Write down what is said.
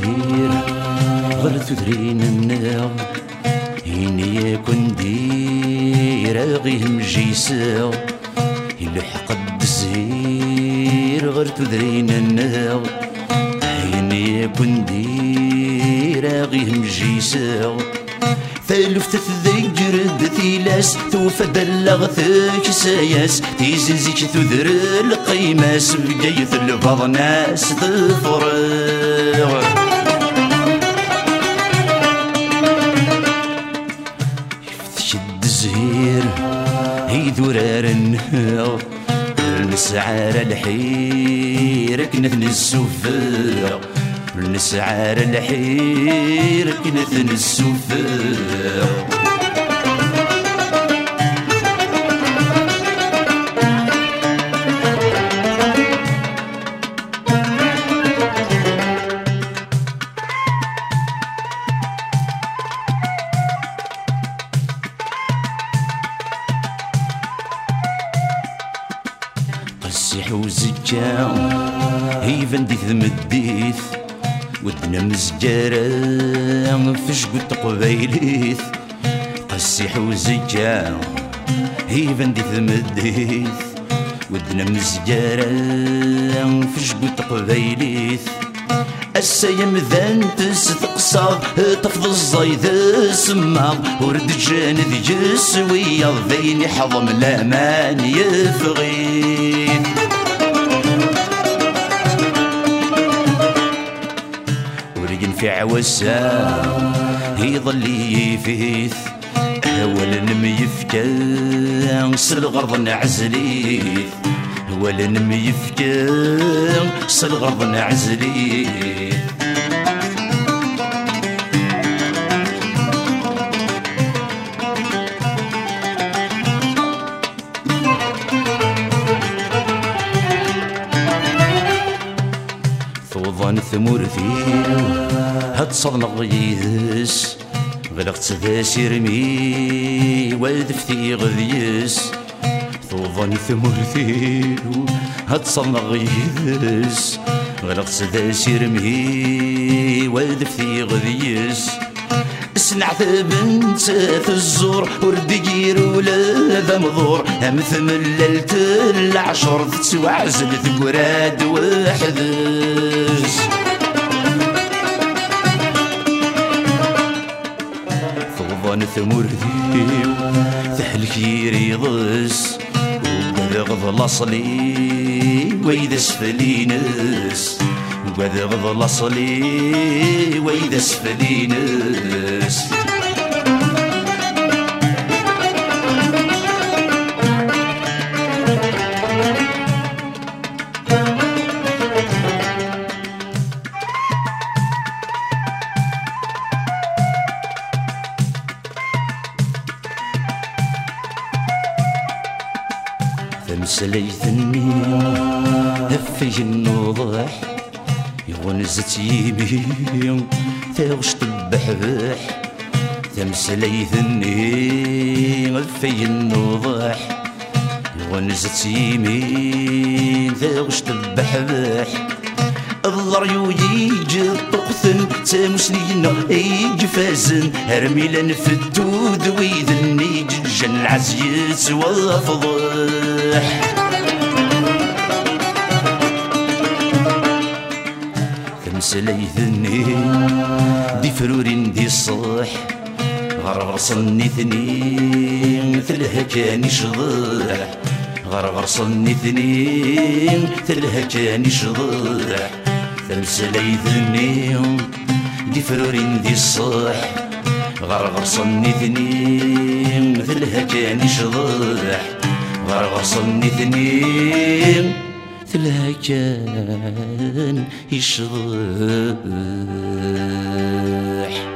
الزهير غير تدرين النار هيني يكون دير غيه مجيسا يلحق الزهير غير تدرين النار هيني يكون دير غيه مجيسا ثلفت تذكر دثيلاس توفى بلغتك ساياس تيزنزيك تذر القيماس بقيت البعض ناس تفرغ تشد الزهير هي ذرار النهار نسعار الحير كنت نسوفر نسعار الحير كنت نسوفر قسيح وزكا هي فندي ثمديث ودنا مزجارة فش قلت قبيليث قسيح وزكا هي فندي ثمديث ودنا مزجارة فش قلت قبيليث السيم ذان تستقصاد تفض الزايد سماغ ورد جان ذي جسوية ذيني حضم لامان يفغيث ورقن في عوسا يظل يفيث ولا ميفكا سلغرض نعزليث ولا ميفكا سلغرض نعزليث ثوضان ثمورثي هاد صدمق غيثس غلقت ذا سيرمي وذفتي غذيس ثوضان ثمورثي هاد صدمق غيثس غلقت ذا سيرمي وذفتي غذيس سنعت بنت الزور وردقير ولا ذا مضور هم ثمللت العشر تسوعزل ثقراد وحذس ثوضان ثمور ذيو ثحلك يريضس وبذغض الاصلي وإذا سفلينس وبذغض الاصلي وإذا سفلينس ثمسليثني هفي النوضح يغنزت يمين ثغش تبحبح ثمسليثني هفي النوضح يغنزت يمين ثغش تبحبح الضريو يجي طقثن تامسنينا يجي فازن هرميلا نفتو ذويذني جن العزيز والفضح ثمسليثني دي فرورين دي الصح غرغر صنيثني ثلها كان يشضح غرغر صنيثني ثلها كان يشضح ثمسليثني دي فرورين دي الصح غرغر صنيثني ثلها كان يشضح غرغر صنيثني ثلها كان يشضح